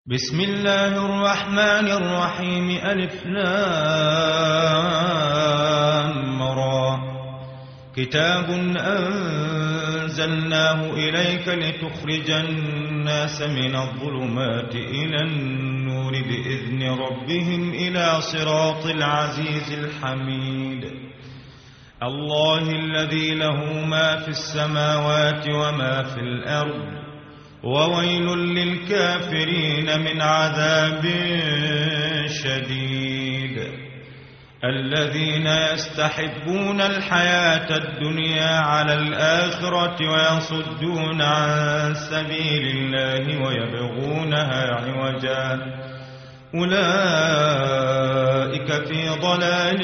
بسم الله الرحمن الرحيم. ألف لام را. كتاب أنزلناه إليك لتخرج الناس من الظلمات إلى النور بإذن ربهم إلى صراط العزيز الحميد. الله الذي له ما في السماوات وما في الأرض، وويل للكافرين من عذاب شديد. الذين يستحبون الحياة الدنيا على الآخرة ويصدون عن سبيل الله ويبغونها عوجا، أولئك في ضلال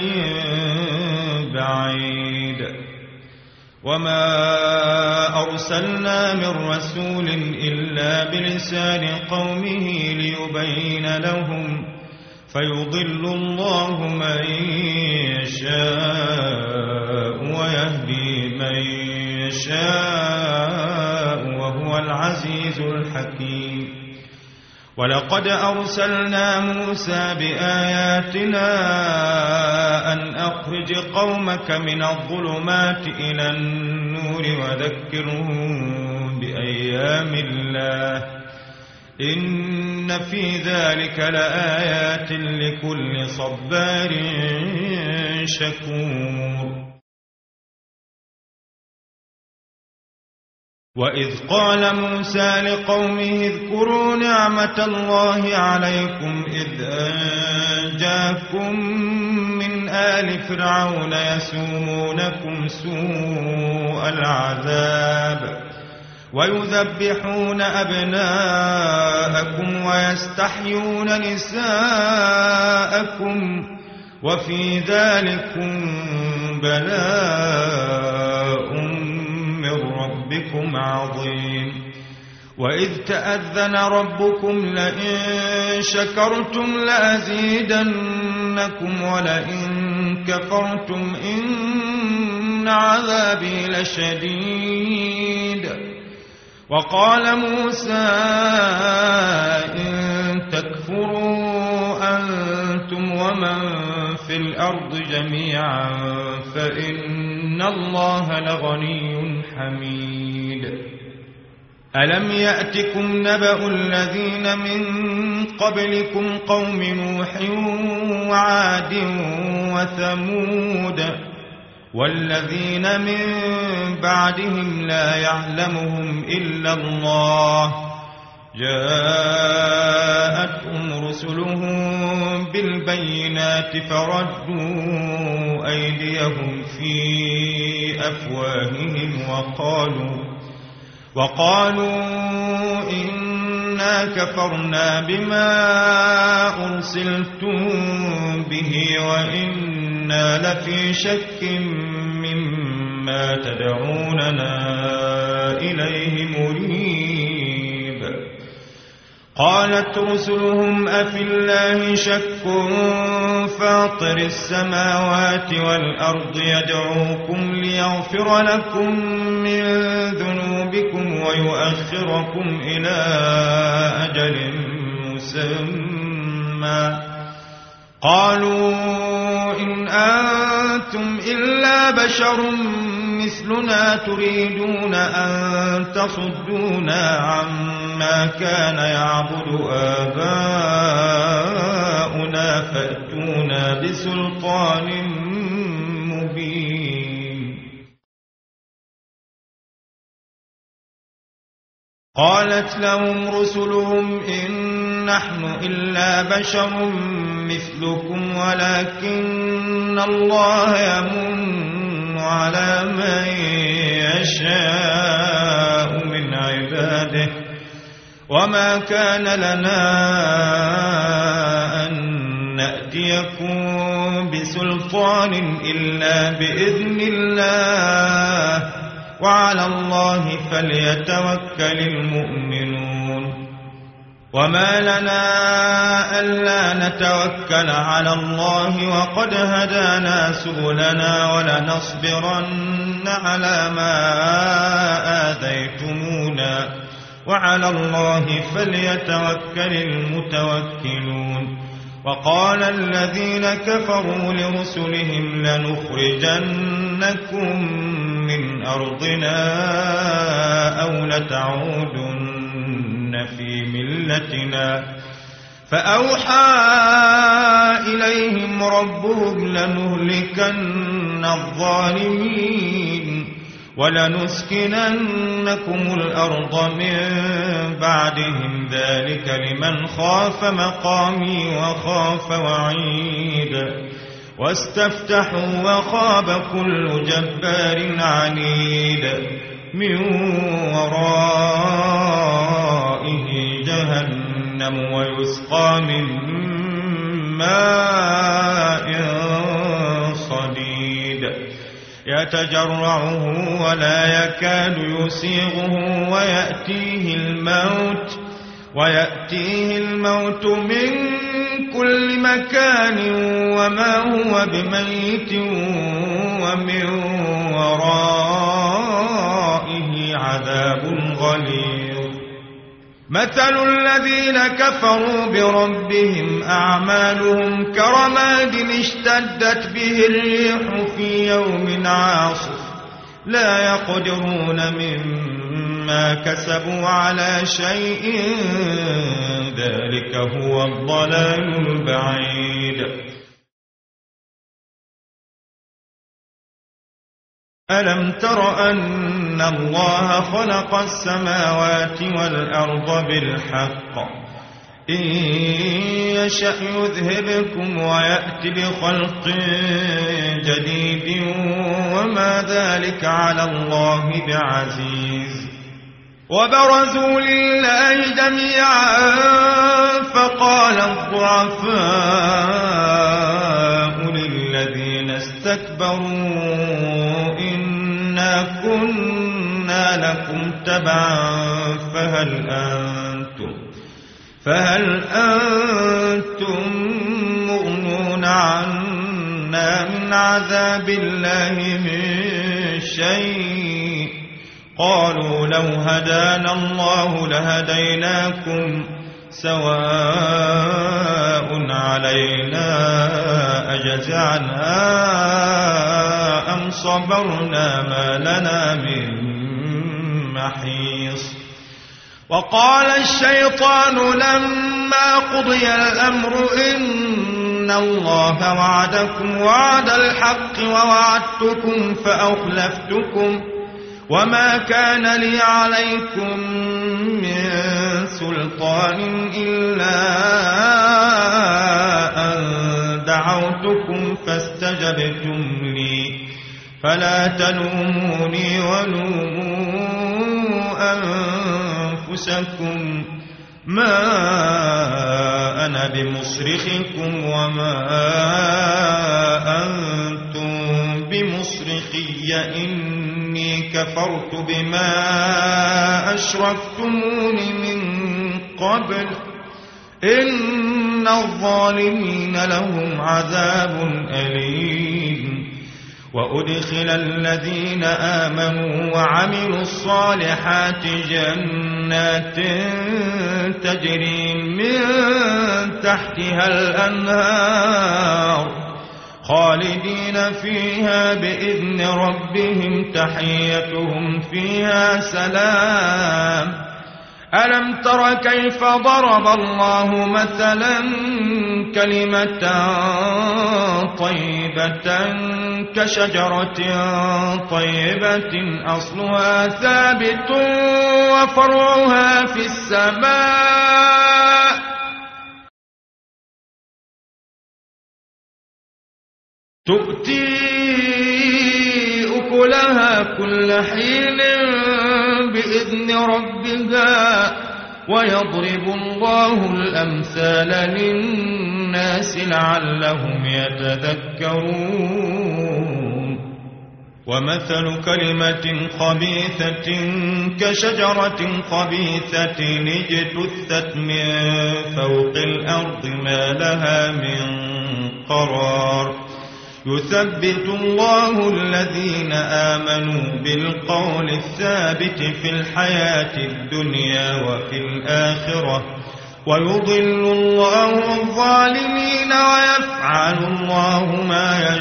بعيد. وما أرسلنا من رسول إلا بلسان قومه ليبين لهم، فيضل الله من يشاء ويهدي من يشاء وهو العزيز الحكيم. ولقد أرسلنا موسى بآياتنا أن أخرج قومك من الظلمات إلى النور وذكرهم بأيام الله، إن في ذلك لآيات لكل صبار شكور. وإذ قال موسى لقومه اذكروا نعمة الله عليكم إذ أنجاكم من آل فرعون يسومونكم سوء العذاب ويذبحون أبناءكم ويستحيون نساءكم وفي ذلكم بلاء من ربكم عظيم. وإذ تأذن ربكم لئن شكرتم لأزيدنكم ولئن كفرتم إن عذابي لشديد. وقال موسى إن تكفروا أنتم ومن في الأرض جميعا فإن الله لغني حميد. ألم يأتكم نبأ الذين من قبلكم قوم نوح وعاد وثمود والذين من بعدهم لا يعلمهم إلا الله، جاءتهم رسلهم بالبينات فردوا أيديهم في أفواههم وقالوا إنا كفرنا بما أرسلتم به وإنا لفي شك مما تدعوننا إليه مريب. قالت رسلهم أفي الله شك فاطر السماوات والأرض يدعوكم ليغفر لكم من ذنوبكم ويؤخركم إلى أجل مسمى. قالوا إن أنتم إلا بشر مثلنا تريدون أن تصدونا عما كان يعبد آباؤنا فأتونا بسلطان مبين. قالت لهم رسلهم إن نحن إلا بشر مثلكم ولكن الله يمن على من يشاء من عباده وما كان لنا أن نأتيكم بسلطان إلا بإذن الله وعلى الله فليتوكل المؤمنون. وما لنا ألا نتوكل على الله وقد هدانا سبلنا ولنصبرن على ما آذيتمونا وعلى الله فليتوكل المتوكلون. وقال الذين كفروا لرسلهم لنخرجنكم من أرضنا أو لتعودن في ملتنا فأوحى إليهم ربهم لنهلكن الظالمين ولنسكننكم الأرض من بعدهم ذلك لمن خاف مقامي وخاف وعيد. واستفتحوا وخاب كل جبار عنيد من ورائه جهنم ويسقى من ماء صديد يتجرعه ولا يكاد يسيغه ويأتيه الموت من كل مكان وما هو بميت ومن ورائه عذاب غليظ. مثل الذين كفروا بربهم أعمالهم كرماد اشتدت به الريح في يوم عاصف لا يقدرون مما كسبوا على شيء ذلك هو الضلال البعيد. ألم تر أن الله خلق السماوات والأرض بالحق إن يشأ يذهبكم ويأتي بخلق جديد وما ذلك على الله بعزيز. وبرزوا لله جميعا فقال الضعفاء للذين استكبروا إنا كنا لكم تبعا فهل أنتم مغنون عنا من عذاب الله من شيء قالوا لو هدانا الله لهديناكم سواء علينا أجزعنا أم صبرنا ما لنا من محيص. وقال الشيطان لما قضي الأمر إن الله وعدكم وعد الحق ووعدتكم فأخلفتكم وما كان لي عليكم من سلطان إلا أن دعوتكم فاستجبتم لي فلا تلوموني ولوموا أنفسكم ما أنا بمصرخكم وما أنتم بمصرخي إني كفرت بما أشركتمون من قبل إن الظالمين لهم عذاب أليم. وأدخل الذين آمنوا وعملوا الصالحات جنات تجري من تحتها الأنهار خالدين فيها بإذن ربهم تحيتهم فيها سلام. ألم تر كيف ضرب الله مثلا كلمة طيبة كشجرة طيبة أصلها ثابت وفرعها في السماء تؤتي أكلها كل حين بإذن ربها ويضرب الله الأمثال للناس لعلهم يتذكرون. ومثل كلمة خبيثة كشجرة خبيثة اجتثت من فوق الأرض ما لها من قرار يثبت الله الذين آمنوا بالقول الثابت في الحياة الدنيا وفي الآخرة ويضل الله الظالمين ويفعل الله ما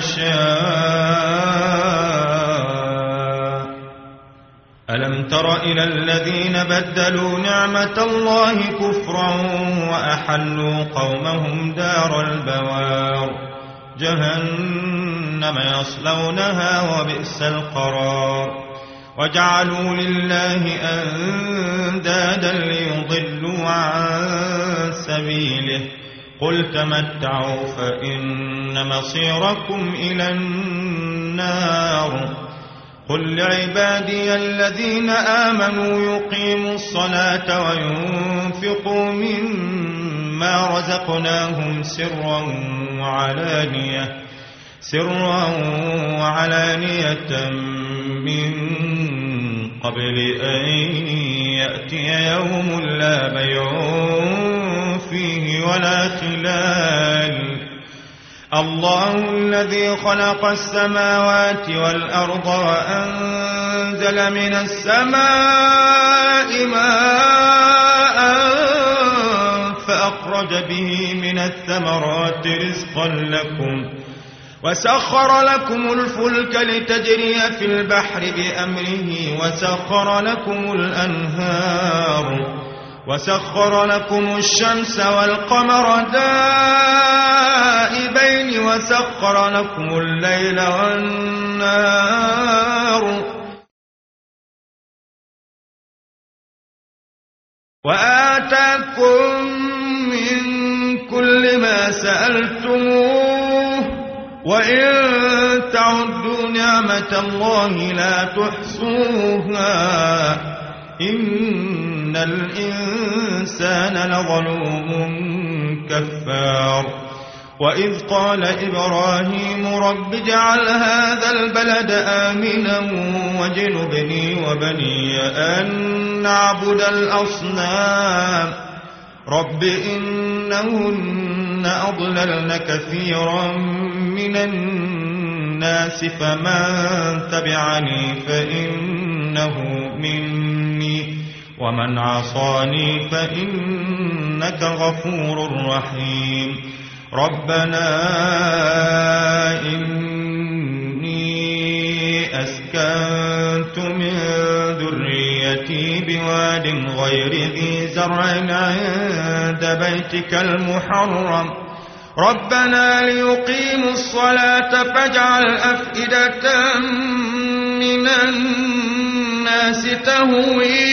يشاء. ألم تر إلى الذين بدلوا نعمة الله كفرا وأحلوا قومهم دار البوار جهنم يصلونها وبئس القرار وجعلوا لله أندادا ليضلوا عن سبيله قل تمتعوا فإن مصيركم إلى النار قل لعبادي الذين آمنوا يقيموا الصلاة وينفقوا مما رزقناهم سرا وعلانية من قبل أن يأتي يوم لا بيع فيه ولا خلال. الله الذي خلق السماوات والأرض وأنزل من السماء ماء فأخرج به من الثمرات رزقا لكم وسخر لكم الفلك لتجري في البحر بأمره وسخر لكم الأنهار وسخر لكم الشمس والقمر دائبين وسخر لكم الليل والنهار وآتاكم من كل ما سألتموه وإن تعدوا نعمة الله لا تحصوها إن الإنسان لظلوم كفار. وإذ قال إبراهيم رب اجعل هذا البلد آمنا واجنبني وبني أن نعبد الأصنام رب إنهن أضللن كثيرا من الناس فمن تبعني فإنه مني ومن عصاني فإنك غفور رحيم. ربنا إني أسكنت من ذريتي بواد غير ذي زرع عند بيتك المحرم ربنا ليقيموا الصلاة فاجعل أفئدة من الناس تهوي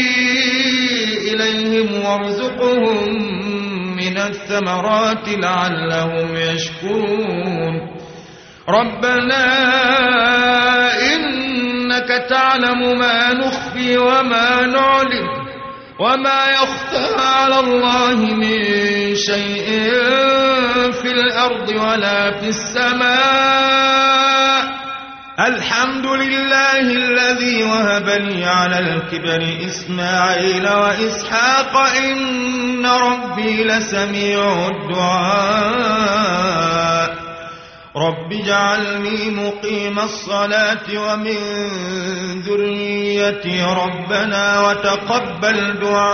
إليهم وارزقهم من الثمرات لعلهم يشكرون. ربنا إنك تعلم ما نخفي وما نعلن وما يخفى على الله من شيء في الأرض ولا في السماء. الحمد لله الذي وهب لي على الكبر إسماعيل وإسحاق إن ربي لسميع الدعاء. رب اجعلني مقيم الصلاة ومن ذريتي ربنا وتقبل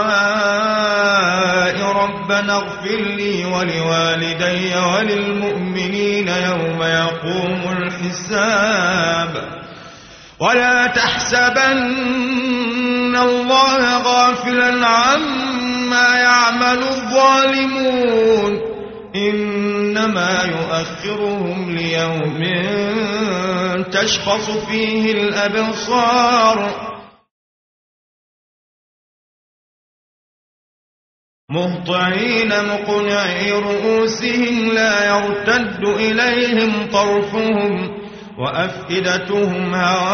دعاء ربنا اغفر لي ولوالدي وللمؤمنين يوم يقوم الحساب. ولا تحسبن الله غافلا عما يعمل الظالمون إنما يؤخرهم ليوم تشخص فيه الأبصار مهطعين مقنعي رؤوسهم لا يرتد إليهم طرفهم وأفئدتهم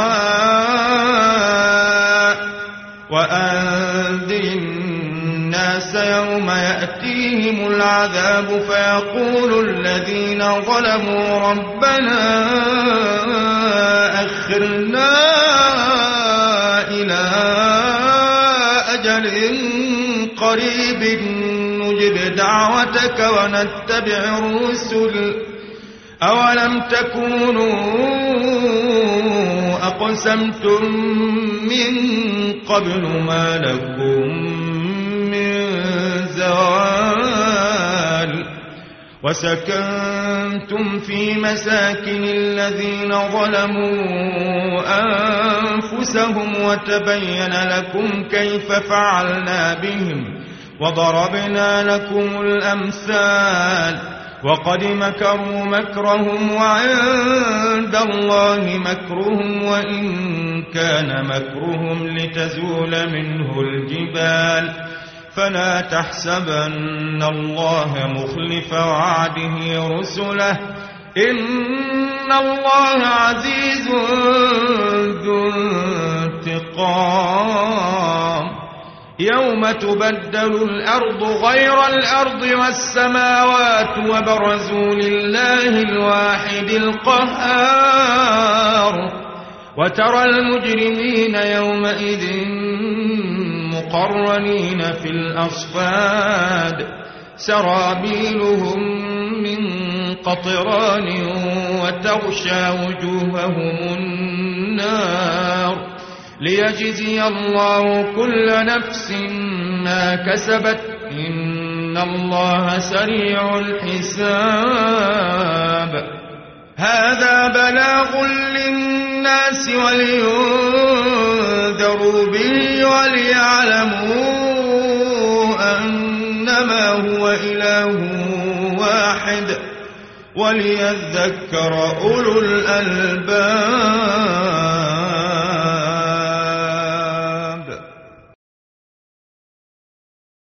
هواء. وأنذر الناس يوم يأتيهم العذاب فيقول الذين ظلموا ربنا أخرنا إلى أجل قريب نجب دعوتك ونتبع الرسل أولم تكونوا أقسمتم من قبل ما لكم من زوال وسكنتم في مساكن الذين ظلموا أنفسهم وتبين لكم كيف فعلنا بهم وضربنا لكم الأمثال وقد مكروا مكرهم وعند الله مكرهم وإن كان مكرهم لتزول منه الجبال فلا تحسبن الله مخلف وعده رسله إن الله عزيز ذو انتقام يوم تبدل الأرض غير الأرض والسماوات وبرزوا لله الواحد القهار وترى المجرمين يومئذ مقرنين في الأصفاد سرابيلهم من قطران وتغشى وجوههم النار ليجزي الله كل نفس ما كسبت إن الله سريع الحساب هذا بلاغ للناس ولينذروا به وليعلموا أنما هو إله واحد وليذكر أولو الألباب